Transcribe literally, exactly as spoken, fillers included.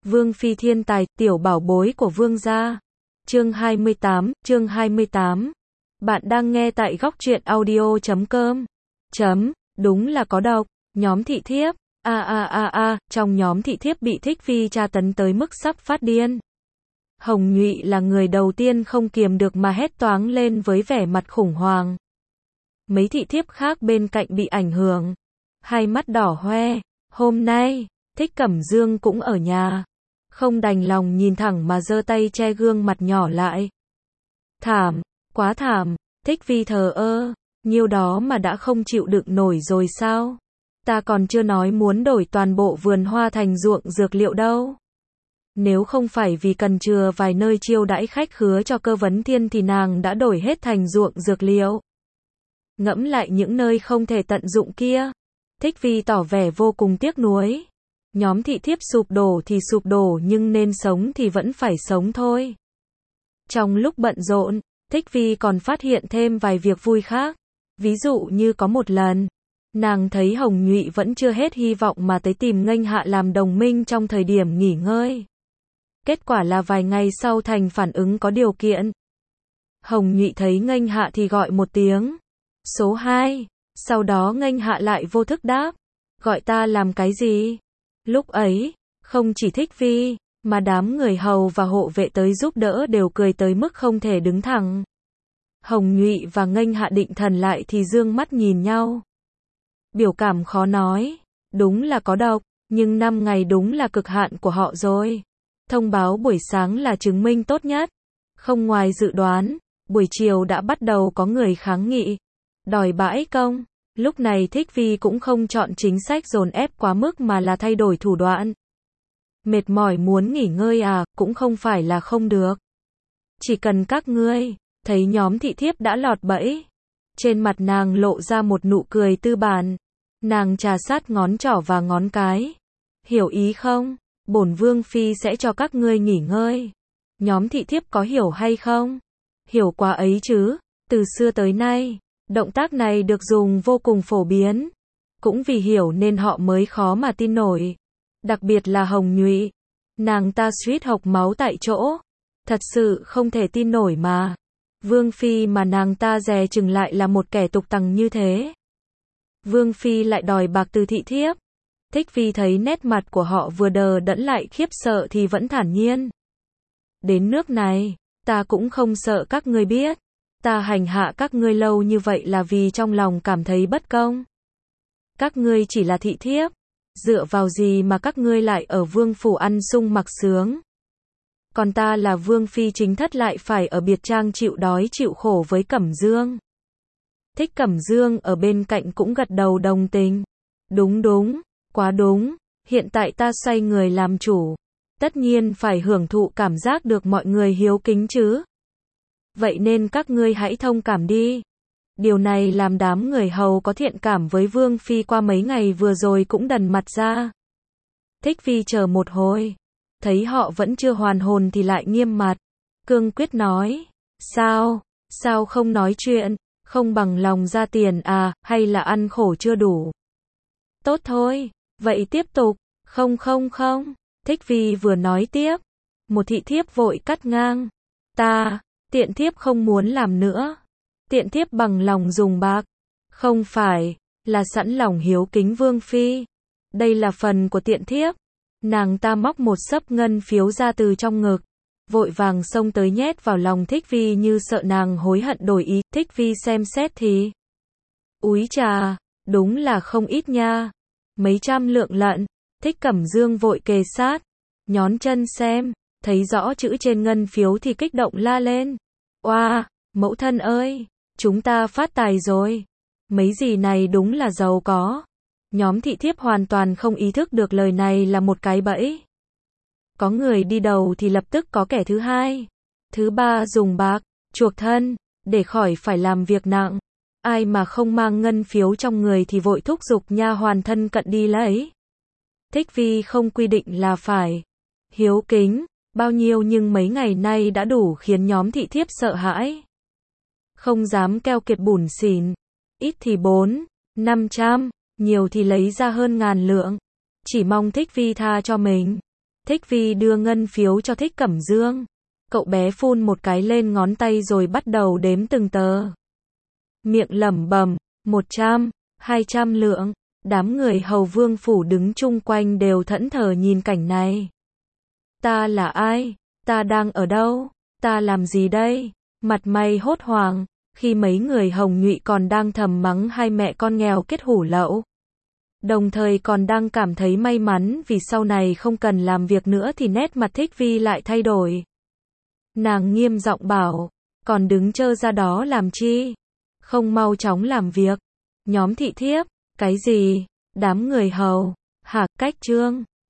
Vương Phi thiên tài, tiểu bảo bối của Vương gia. Chương hai mươi tám, chương hai mươi tám. Bạn đang nghe tại góc truyện audio chấm com. Chấm, đúng là có độc. Nhóm thị thiếp, a a a a, trong nhóm thị thiếp bị Thích Phi tra tấn tới mức sắp phát điên. Hồng Nhụy là người đầu tiên không kiềm được mà hét toáng lên với vẻ mặt khủng hoảng. Mấy thị thiếp khác bên cạnh bị ảnh hưởng, hai mắt đỏ hoe. Hôm nay, Thích Cẩm Dương cũng ở nhà, không đành lòng nhìn thẳng mà giơ tay che gương mặt nhỏ lại. Thảm, quá thảm. Thích Phi thờ ơ, nhiêu đó mà đã không chịu đựng nổi rồi sao? Ta còn chưa nói muốn đổi toàn bộ vườn hoa thành ruộng dược liệu đâu. Nếu không phải vì cần chừa vài nơi chiêu đãi khách khứa cho Cơ Vấn Thiên thì nàng đã đổi hết thành ruộng dược liệu. Ngẫm lại những nơi không thể tận dụng kia, Thích Phi tỏ vẻ vô cùng tiếc nuối. Nhóm thị thiếp sụp đổ thì sụp đổ nhưng nên sống thì vẫn phải sống thôi. Trong lúc bận rộn, Thích Phi còn phát hiện thêm vài việc vui khác. Ví dụ như có một lần, nàng thấy Hồng Nhụy vẫn chưa hết hy vọng mà tới tìm Nghênh Hạ làm đồng minh trong thời điểm nghỉ ngơi. Kết quả là vài ngày sau thành phản ứng có điều kiện. Hồng Nhụy thấy Nghênh Hạ thì gọi một tiếng. Số hai. Sau đó Nghênh Hạ lại vô thức đáp. Gọi ta làm cái gì? Lúc ấy, không chỉ Thích Phi, mà đám người hầu và hộ vệ tới giúp đỡ đều cười tới mức không thể đứng thẳng. Hồng Nhụy và Nghênh Hạ định thần lại thì dương mắt nhìn nhau. Biểu cảm khó nói, đúng là có độc, nhưng năm ngày đúng là cực hạn của họ rồi. Thông báo buổi sáng là chứng minh tốt nhất. Không ngoài dự đoán, buổi chiều đã bắt đầu có người kháng nghị, đòi bãi công. Lúc này Thích Phi cũng không chọn chính sách dồn ép quá mức mà là thay đổi thủ đoạn. Mệt mỏi muốn nghỉ ngơi à, cũng không phải là không được. Chỉ cần các ngươi thấy nhóm thị thiếp đã lọt bẫy. Trên mặt nàng lộ ra một nụ cười tư bản. Nàng trà sát ngón trỏ và ngón cái. Hiểu ý không? Bổn Vương Phi sẽ cho các ngươi nghỉ ngơi. Nhóm thị thiếp có hiểu hay không? Hiểu quá ấy chứ. Từ xưa tới nay, động tác này được dùng vô cùng phổ biến. Cũng vì hiểu nên họ mới khó mà tin nổi. Đặc biệt là Hồng Nhụy. Nàng ta suýt hộc máu tại chỗ. Thật sự không thể tin nổi mà. Vương Phi mà nàng ta dè chừng lại là một kẻ tục tằng như thế. Vương Phi lại đòi bạc từ thị thiếp. Thích Phi thấy nét mặt của họ vừa đờ đẫn lại khiếp sợ thì vẫn thản nhiên. Đến nước này, ta cũng không sợ các ngươi biết. Ta hành hạ các ngươi lâu như vậy là vì trong lòng cảm thấy bất công. Các ngươi chỉ là thị thiếp. Dựa vào gì mà các ngươi lại ở vương phủ ăn sung mặc sướng? Còn ta là Vương Phi chính thất lại phải ở biệt trang chịu đói chịu khổ với Cẩm Dương. Thích Cẩm Dương ở bên cạnh cũng gật đầu đồng tình. Đúng đúng, quá đúng, hiện tại ta xoay người làm chủ. Tất nhiên phải hưởng thụ cảm giác được mọi người hiếu kính chứ. Vậy nên các ngươi hãy thông cảm đi. Điều này làm đám người hầu có thiện cảm với Vương Phi qua mấy ngày vừa rồi cũng đần mặt ra. Thích Phi chờ một hồi. Thấy họ vẫn chưa hoàn hồn thì lại nghiêm mặt. Cương quyết nói. Sao? Sao không nói chuyện? Không bằng lòng ra tiền à, hay là ăn khổ chưa đủ? Tốt thôi. Vậy tiếp tục. Không không không. Thích Phi vừa nói tiếp. Một thị thiếp vội cắt ngang. Ta, tiện thiếp không muốn làm nữa. Tiện thiếp bằng lòng dùng bạc. Không phải, là sẵn lòng hiếu kính Vương Phi. Đây là phần của tiện thiếp. Nàng ta móc một xấp ngân phiếu ra từ trong ngực. Vội vàng xông tới nhét vào lòng Thích Phi như sợ nàng hối hận đổi ý. Thích Phi xem xét thì. Úi trà, đúng là không ít nha. Mấy trăm lượng lận. Thích Cẩm Dương vội kề sát. Nhón chân xem. Thấy rõ chữ trên ngân phiếu thì kích động la lên. Oa, wow, mẫu thân ơi. Chúng ta phát tài rồi. Mấy gì này đúng là giàu có. Nhóm thị thiếp hoàn toàn không ý thức được lời này là một cái bẫy. Có người đi đầu thì lập tức có kẻ thứ hai. Thứ ba dùng bạc, chuộc thân, để khỏi phải làm việc nặng. Ai mà không mang ngân phiếu trong người thì vội thúc giục nha hoàn thân cận đi lấy. Thích Phi không quy định là phải hiếu kính bao nhiêu nhưng mấy ngày nay đã đủ khiến nhóm thị thiếp sợ hãi. Không dám keo kiệt bủn xỉn. Ít thì bốn, năm trăm, nhiều thì lấy ra hơn ngàn lượng. Chỉ mong Thích Phi tha cho mình. Thích Vi đưa ngân phiếu cho Thích Cẩm Dương. Cậu bé phun một cái lên ngón tay rồi bắt đầu đếm từng tờ. Miệng lẩm bẩm, một trăm, hai trăm lượng. Đám người hầu vương phủ đứng chung quanh đều thẫn thờ nhìn cảnh này. Ta là ai? Ta đang ở đâu? Ta làm gì đây? Mặt mày hốt hoảng, khi mấy người Hồng Nhụy còn đang thầm mắng hai mẹ con nghèo kết hủ lậu. Đồng thời còn đang cảm thấy may mắn vì sau này không cần làm việc nữa thì nét mặt Thích Vi lại thay đổi. Nàng nghiêm giọng bảo, còn đứng trơ ra đó làm chi? Không mau chóng làm việc. Nhóm thị thiếp, cái gì? Đám người hầu, hả, cách trương.